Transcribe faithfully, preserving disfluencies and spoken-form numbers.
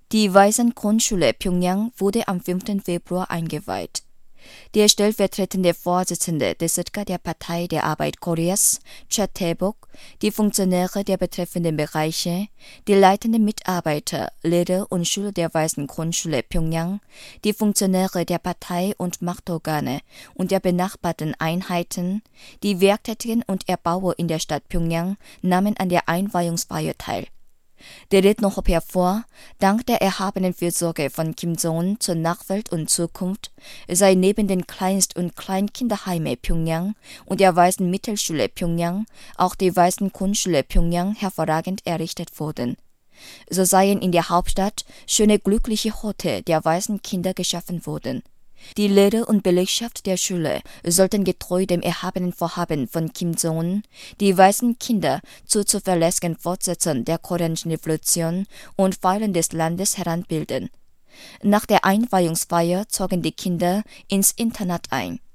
Die Waisengrundschule Pjöngjang wurde am fünften Februar eingeweiht. Der stellvertretende Vorsitzende des S I D K der Partei der Arbeit Koreas, Cha Tae-bok, die Funktionäre der betreffenden Bereiche, die leitenden Mitarbeiter, Lehrer und Schüler der Waisengrundschule Pjöngjang, die Funktionäre der Partei und Machtorgane und der benachbarten Einheiten, die Werktätigen und Erbauer in der Stadt Pjöngjang nahmen an der Einweihungsfeier teil. Der Redner hob hervor, dank der erhabenen Fürsorge von Kim Jong-un zur Nachwelt und Zukunft sei neben den Kleinst- und Kleinkinderheime Pjöngjang und der Waisenmittelschule Pjöngjang auch die Waisengrundschule Pjöngjang hervorragend errichtet worden. So seien in der Hauptstadt schöne glückliche Orte der Waisenkinder geschaffen worden. Die Lehrer und Belegschaft der Schule sollten getreu dem erhabenen Vorhaben von Kim Jong-un die weißen Kinder zu zuverlässigen Fortsetzern der koreanischen Revolution und Pfeilern des Landes heranbilden. Nach der Einweihungsfeier zogen die Kinder ins Internat ein.